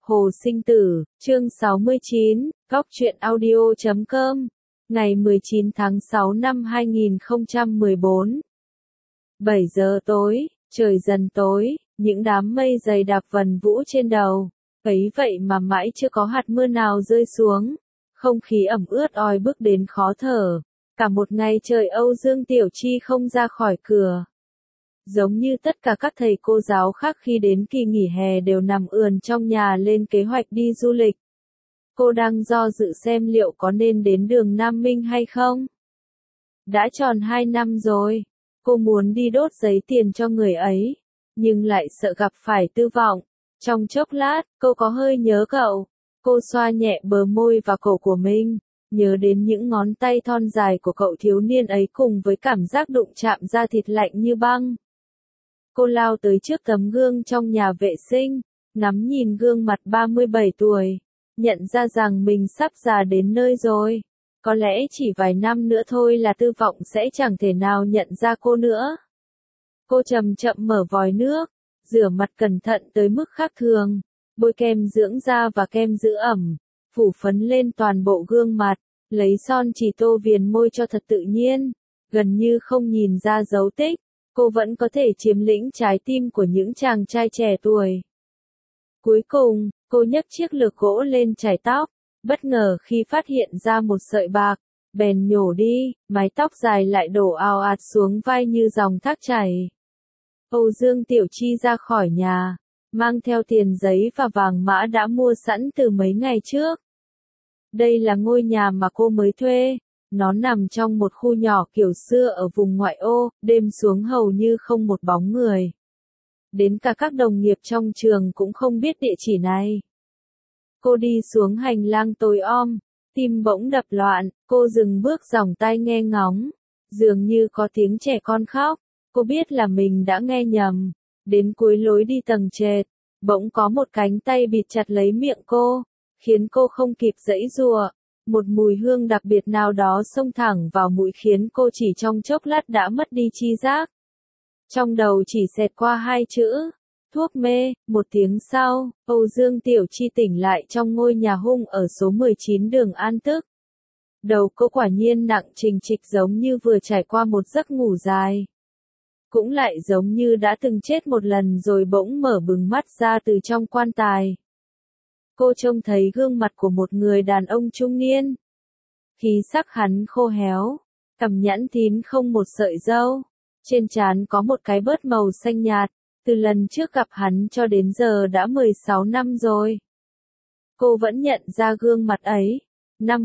Hồ Sinh Tử, chương 69, Góc truyện audio.com, ngày 19 tháng 6 năm 2014. 7 giờ tối, trời dần tối, những đám mây dày đặc vần vũ trên đầu, ấy vậy mà mãi chưa có hạt mưa nào rơi xuống, không khí ẩm ướt oi bức đến khó thở, cả một ngày trời Âu Dương Tiểu Chi không ra khỏi cửa. Giống như tất cả các thầy cô giáo khác khi đến kỳ nghỉ hè đều nằm ườn trong nhà lên kế hoạch đi du lịch. Cô đang do dự xem liệu có nên đến đường Nam Minh hay không. Đã tròn 2 năm rồi, cô muốn đi đốt giấy tiền cho người ấy, nhưng lại sợ gặp phải Tư Vọng. Trong chốc lát, cô có hơi nhớ cậu. Cô xoa nhẹ bờ môi và cổ của mình, nhớ đến những ngón tay thon dài của cậu thiếu niên ấy cùng với cảm giác đụng chạm da thịt lạnh như băng. Cô lao tới trước tấm gương trong nhà vệ sinh, ngắm nhìn gương mặt 37 tuổi, nhận ra rằng mình sắp già đến nơi rồi. Có lẽ chỉ vài năm nữa thôi là Tư Vọng sẽ chẳng thể nào nhận ra cô nữa. Cô chậm chậm mở vòi nước, rửa mặt cẩn thận tới mức khác thường, bôi kem dưỡng da và kem giữ ẩm, phủ phấn lên toàn bộ gương mặt, lấy son chỉ tô viền môi cho thật tự nhiên, gần như không nhìn ra dấu tích. Cô vẫn có thể chiếm lĩnh trái tim của những chàng trai trẻ tuổi. Cuối cùng, cô nhấc chiếc lược gỗ lên chải tóc, bất ngờ khi phát hiện ra một sợi bạc, bèn nhổ đi, mái tóc dài lại đổ ào ạt xuống vai như dòng thác chảy. Âu Dương Tiểu Chi ra khỏi nhà, mang theo tiền giấy và vàng mã đã mua sẵn từ mấy ngày trước. Đây là ngôi nhà mà cô mới thuê. Nó nằm trong một khu nhỏ kiểu xưa ở vùng ngoại ô, đêm xuống hầu như không một bóng người. Đến cả các đồng nghiệp trong trường cũng không biết địa chỉ này. Cô đi xuống hành lang tối om, tim bỗng đập loạn, cô dừng bước dòng tai nghe ngóng. Dường như có tiếng trẻ con khóc, cô biết là mình đã nghe nhầm. Đến cuối lối đi tầng trệt, bỗng có một cánh tay bịt chặt lấy miệng cô, khiến cô không kịp giãy giụa. Một mùi hương đặc biệt nào đó xông thẳng vào mũi khiến cô chỉ trong chốc lát đã mất đi tri giác. Trong đầu chỉ xẹt qua hai chữ, thuốc mê. Một tiếng sau, Âu Dương Tiểu Chi tỉnh lại trong ngôi nhà hung ở số 19 đường An Tức. Đầu cô quả nhiên nặng trịch trịch giống như vừa trải qua một giấc ngủ dài. Cũng lại giống như đã từng chết một lần rồi bỗng mở bừng mắt ra từ trong quan tài. Cô trông thấy gương mặt của một người đàn ông trung niên. Khí sắc hắn khô héo, cằm nhẵn thín không một sợi râu, trên trán có một cái bớt màu xanh nhạt, từ lần trước gặp hắn cho đến giờ đã 16 năm rồi. Cô vẫn nhận ra gương mặt ấy, năm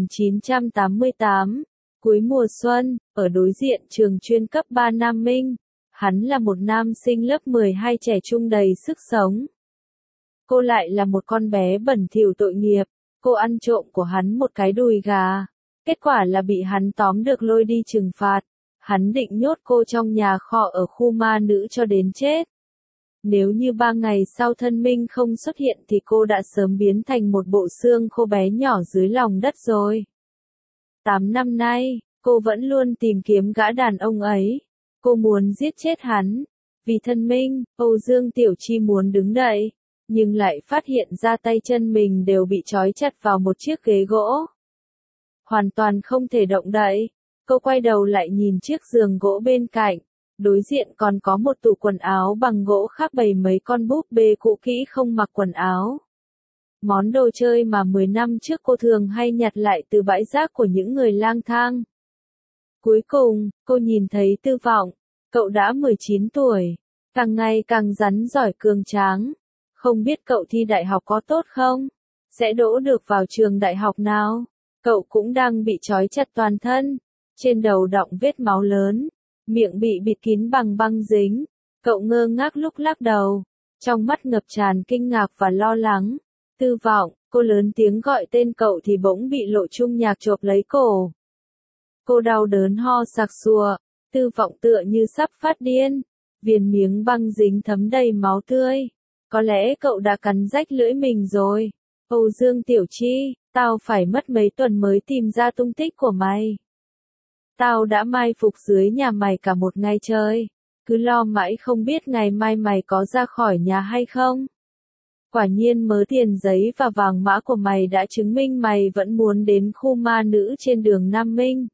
1988, cuối mùa xuân, ở đối diện trường chuyên cấp 3 Nam Minh, hắn là một nam sinh lớp 12 trẻ trung đầy sức sống. Cô lại là một con bé bẩn thỉu tội nghiệp, cô ăn trộm của hắn một cái đùi gà. Kết quả là bị hắn tóm được lôi đi trừng phạt. Hắn định nhốt cô trong nhà kho ở khu ma nữ cho đến chết. Nếu như 3 ngày sau thân minh không xuất hiện thì cô đã sớm biến thành một bộ xương khô bé nhỏ dưới lòng đất rồi. 8 năm nay, cô vẫn luôn tìm kiếm gã đàn ông ấy. Cô muốn giết chết hắn. Vì thân minh, Âu Dương Tiểu Chi muốn đứng dậy, nhưng lại phát hiện ra tay chân mình đều bị trói chặt vào một chiếc ghế gỗ. Hoàn toàn không thể động đậy. Cô quay đầu lại nhìn chiếc giường gỗ bên cạnh, đối diện còn có một tủ quần áo bằng gỗ khác bày mấy con búp bê cũ kỹ không mặc quần áo. Món đồ chơi mà 10 năm trước cô thường hay nhặt lại từ bãi rác của những người lang thang. Cuối cùng, cô nhìn thấy Tư Vọng, cậu đã 19 tuổi, càng ngày càng rắn giỏi cường tráng. Không biết cậu thi đại học có tốt không? Sẽ đỗ được vào trường đại học nào? Cậu cũng đang bị trói chặt toàn thân, trên đầu đọng vết máu lớn, miệng bị bịt kín bằng băng dính. Cậu ngơ ngác lúc lắc đầu, trong mắt ngập tràn kinh ngạc và lo lắng. Tư Vọng, cô lớn tiếng gọi tên cậu thì bỗng bị Lộ Trung Nhạc chộp lấy cổ. Cô đau đớn ho sặc sụa, Tư Vọng tựa như sắp phát điên, viền miếng băng dính thấm đầy máu tươi. Có lẽ cậu đã cắn rách lưỡi mình rồi. Âu Dương Tiểu Chi, tao phải mất mấy tuần mới tìm ra tung tích của mày. Tao đã mai phục dưới nhà mày cả một ngày trời. Cứ lo mãi không biết ngày mai mày có ra khỏi nhà hay không. Quả nhiên mớ tiền giấy và vàng mã của mày đã chứng minh mày vẫn muốn đến khu ma nữ trên đường Nam Minh.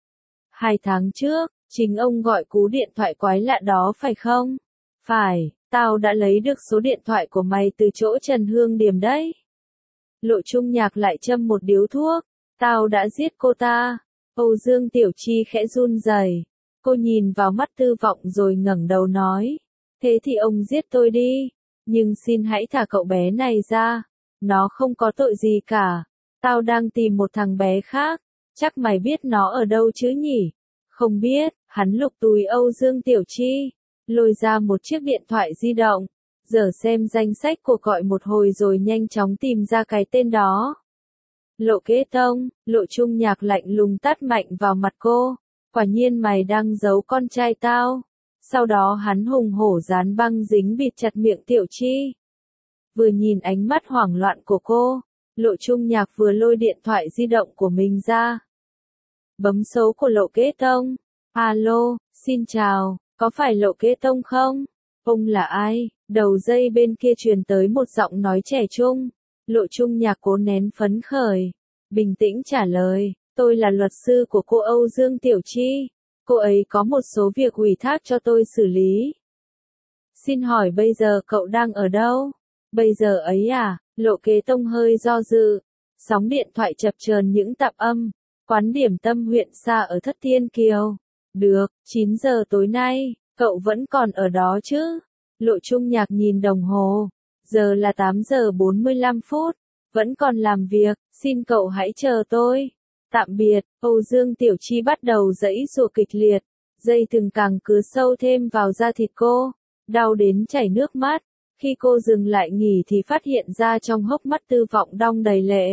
2 tháng trước, chính ông gọi cú điện thoại quái lạ đó phải không? Phải, tao đã lấy được số điện thoại của mày từ chỗ Trần Hương Điềm đấy. Lộ Trung Nhạc lại châm một điếu thuốc. Tao đã giết cô ta. Âu Dương Tiểu Chi khẽ run rẩy. Cô nhìn vào mắt Tư Vọng rồi ngẩng đầu nói. Thế thì ông giết tôi đi. Nhưng xin hãy thả cậu bé này ra. Nó không có tội gì cả. Tao đang tìm một thằng bé khác. Chắc mày biết nó ở đâu chứ nhỉ? Không biết. Hắn lục túi Âu Dương Tiểu Chi. Lôi ra một chiếc điện thoại di động. Giờ xem danh sách cuộc gọi một hồi rồi nhanh chóng tìm ra cái tên đó. Lộ Kế Tông, Lộ Trung Nhạc lạnh lùng tát mạnh vào mặt cô. Quả nhiên mày đang giấu con trai tao. Sau đó hắn hùng hổ dán băng dính bịt chặt miệng Tiểu Chi. Vừa nhìn ánh mắt hoảng loạn của cô, Lộ Trung Nhạc vừa lôi điện thoại di động của mình ra. Bấm số của Lộ Kế Tông. Alo, xin chào, có phải Lộ Kế Tông không? Ông là ai? Đầu dây bên kia truyền tới một giọng nói trẻ trung. Lộ Trung Nhạc cố nén phấn khởi. Bình tĩnh trả lời, tôi là luật sư của cô Âu Dương Tiểu Chi. Cô ấy có một số việc ủy thác cho tôi xử lý. Xin hỏi bây giờ cậu đang ở đâu? Bây giờ ấy à? Lộ Kế Tông hơi do dự. Sóng điện thoại chập chờn những tạp âm. Quán điểm tâm huyện xa ở Thất Thiên Kiều. Được, 9 giờ tối nay, cậu vẫn còn ở đó chứ? Lộ Trung Nhạc nhìn đồng hồ. Giờ là 8 giờ 45 phút. Vẫn còn làm việc, xin cậu hãy chờ tôi. Tạm biệt, Âu Dương Tiểu Chi bắt đầu giãy giụa kịch liệt. Dây thừng càng cứ sâu thêm vào da thịt cô. Đau đến chảy nước mắt. Khi cô dừng lại nghỉ thì phát hiện ra trong hốc mắt Tư Vọng đong đầy lệ.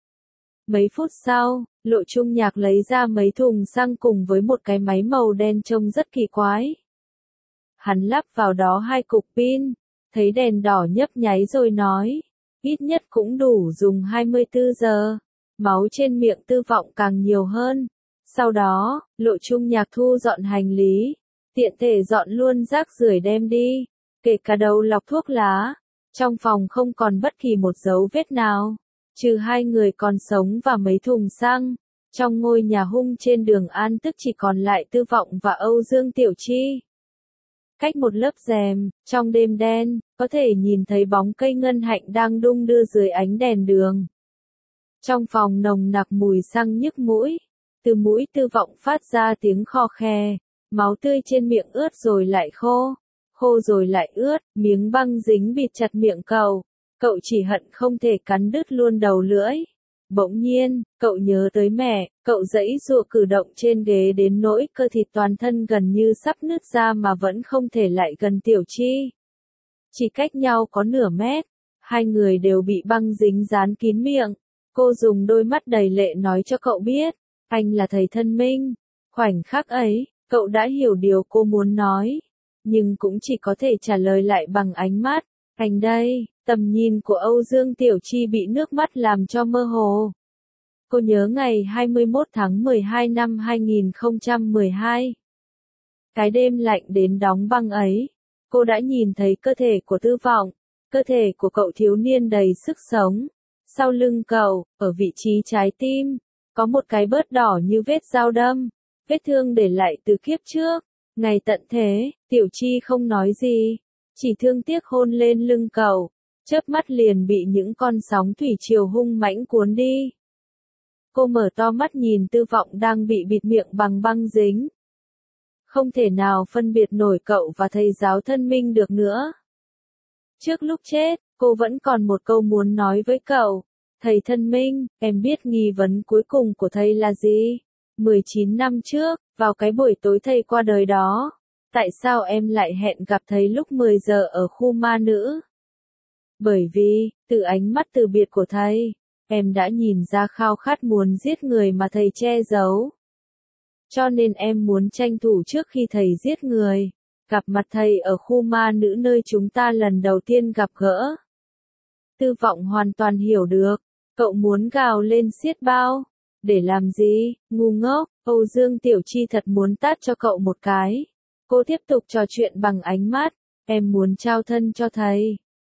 Mấy phút sau, Lộ Trung Nhạc lấy ra mấy thùng xăng cùng với một cái máy màu đen trông rất kỳ quái. Hắn lắp vào đó 2 cục pin, thấy đèn đỏ nhấp nháy rồi nói, ít nhất cũng đủ dùng 24 giờ. Máu trên miệng Tư Vọng càng nhiều hơn. Sau đó, Lộ Trung Nhạc thu dọn hành lý, tiện thể dọn luôn rác rưởi đem đi, kể cả đầu lọc thuốc lá. Trong phòng không còn bất kỳ một dấu vết nào, trừ 2 người còn sống và mấy thùng xăng. Trong ngôi nhà hung trên đường An Tức chỉ còn lại Tư Vọng và Âu Dương Tiểu Chi. Cách một lớp rèm, trong đêm đen, có thể nhìn thấy bóng cây ngân hạnh đang đung đưa dưới ánh đèn đường. Trong phòng nồng nặc mùi xăng nhức mũi, từ mũi Tư Vọng phát ra tiếng khò khè, máu tươi trên miệng ướt rồi lại khô, khô rồi lại ướt, miếng băng dính bịt chặt miệng cậu chỉ hận không thể cắn đứt luôn đầu lưỡi. Bỗng nhiên, cậu nhớ tới mẹ, cậu giãy giụa cử động trên ghế đến nỗi cơ thịt toàn thân gần như sắp nứt ra mà vẫn không thể lại gần Tiểu Chi. Chỉ cách nhau có nửa mét, 2 người đều bị băng dính dán kín miệng. Cô dùng đôi mắt đầy lệ nói cho cậu biết, anh là thầy Thân Minh. Khoảnh khắc ấy, cậu đã hiểu điều cô muốn nói, nhưng cũng chỉ có thể trả lời lại bằng ánh mắt. Anh đây. Tầm nhìn của Âu Dương Tiểu Chi bị nước mắt làm cho mơ hồ. Cô nhớ ngày 21 tháng 12 năm 2012. Cái đêm lạnh đến đóng băng ấy, cô đã nhìn thấy cơ thể của Tư Vọng, cơ thể của cậu thiếu niên đầy sức sống. Sau lưng cậu, ở vị trí trái tim, có một cái bớt đỏ như vết dao đâm, vết thương để lại từ kiếp trước. Ngày tận thế, Tiểu Chi không nói gì, chỉ thương tiếc hôn lên lưng cậu. Chớp mắt liền bị những con sóng thủy triều hung mãnh cuốn đi. Cô mở to mắt nhìn Tư Vọng đang bị bịt miệng bằng băng dính. Không thể nào phân biệt nổi cậu và thầy giáo Thân Minh được nữa. Trước lúc chết, cô vẫn còn một câu muốn nói với cậu. Thầy Thân Minh, em biết nghi vấn cuối cùng của thầy là gì? 19 năm trước, vào cái buổi tối thầy qua đời đó, tại sao em lại hẹn gặp thầy lúc 10 giờ ở khu ma nữ? Bởi vì, từ ánh mắt từ biệt của thầy, em đã nhìn ra khao khát muốn giết người mà thầy che giấu. Cho nên em muốn tranh thủ trước khi thầy giết người, gặp mặt thầy ở khu ma nữ nơi chúng ta lần đầu tiên gặp gỡ. Tư Vọng hoàn toàn hiểu được, cậu muốn gào lên xiết bao. Để làm gì, ngu ngốc, Âu Dương Tiểu Chi thật muốn tát cho cậu một cái. Cô tiếp tục trò chuyện bằng ánh mắt, em muốn trao thân cho thầy.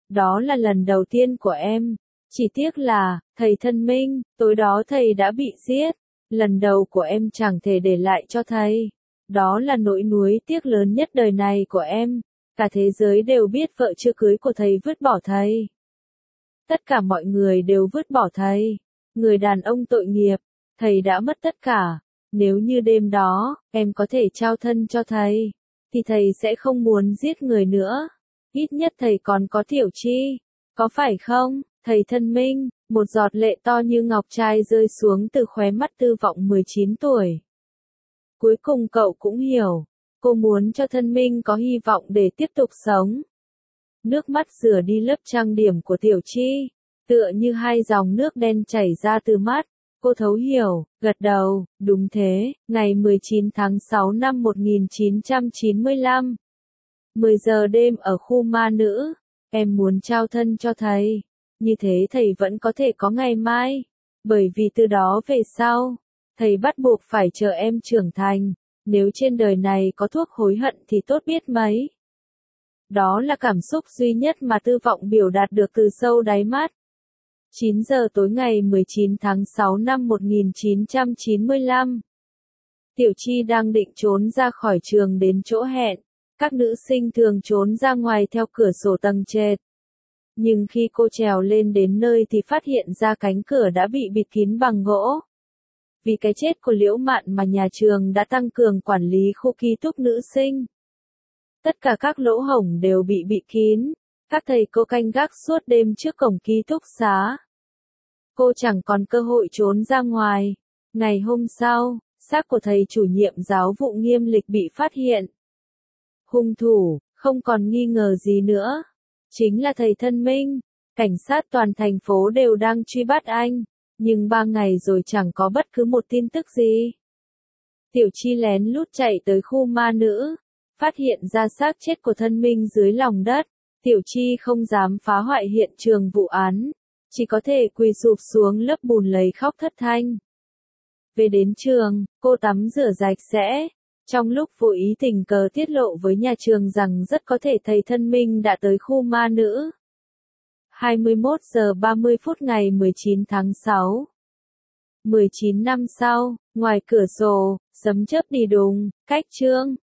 Đó là lần đầu tiên của em. Chỉ tiếc là, thầy thân minh, tối đó thầy đã bị giết. Lần đầu của em chẳng thể để lại cho thầy. Đó là nỗi nuối tiếc lớn nhất đời này của em. Cả thế giới đều biết vợ chưa cưới của thầy vứt bỏ thầy. Tất cả mọi người đều vứt bỏ thầy. Người đàn ông tội nghiệp, thầy đã mất tất cả. Nếu như đêm đó, em có thể trao thân cho thầy, thì thầy sẽ không muốn giết người nữa. Ít nhất thầy còn có Tiểu Chi. Có phải không, thầy thân minh? Một giọt lệ to như ngọc trai rơi xuống từ khóe mắt Tư Vọng 19 tuổi. Cuối cùng cậu cũng hiểu. Cô muốn cho thân minh có hy vọng để tiếp tục sống. Nước mắt rửa đi lớp trang điểm của Tiểu Chi. Tựa như hai dòng nước đen chảy ra từ mắt. Cô thấu hiểu, gật đầu, đúng thế, ngày 19 tháng 6 năm 1995. 10 giờ đêm ở khu ma nữ, em muốn trao thân cho thầy. Như thế thầy vẫn có thể có ngày mai. Bởi vì từ đó về sau, thầy bắt buộc phải chờ em trưởng thành. Nếu trên đời này có thuốc hối hận thì tốt biết mấy. Đó là cảm xúc duy nhất mà Tư Vọng biểu đạt được từ sâu đáy mắt. 9 giờ tối ngày 19 tháng 6 năm 1995. Tiểu Chi đang định trốn ra khỏi trường đến chỗ hẹn. Các nữ sinh thường trốn ra ngoài theo cửa sổ tầng trệt. Nhưng khi cô trèo lên đến nơi thì phát hiện ra cánh cửa đã bị bịt kín bằng gỗ. Vì cái chết của Liễu Mạn mà nhà trường đã tăng cường quản lý khu ký túc nữ sinh. Tất cả các lỗ hổng đều bị bịt kín. Các thầy cô canh gác suốt đêm trước cổng ký túc xá. Cô chẳng còn cơ hội trốn ra ngoài. Ngày hôm sau, xác của thầy chủ nhiệm giáo vụ Nghiêm Lịch bị phát hiện. Hung thủ, không còn nghi ngờ gì nữa. Chính là thầy thân minh. Cảnh sát toàn thành phố đều đang truy bắt anh. Nhưng 3 ngày rồi chẳng có bất cứ một tin tức gì. Tiểu Chi lén lút chạy tới khu ma nữ. Phát hiện ra xác chết của thân minh dưới lòng đất. Tiểu Chi không dám phá hoại hiện trường vụ án. Chỉ có thể quỳ sụp xuống lớp bùn lấy khóc thất thanh. Về đến trường, cô tắm rửa sạch sẽ. Trong lúc vô ý tình cờ tiết lộ với nhà trường rằng rất có thể thầy thân minh đã tới khu ma nữ. 21 giờ 30 phút ngày 19 tháng 6. 19 năm sau, ngoài cửa sổ, sấm chớp đi đùng, cách chương.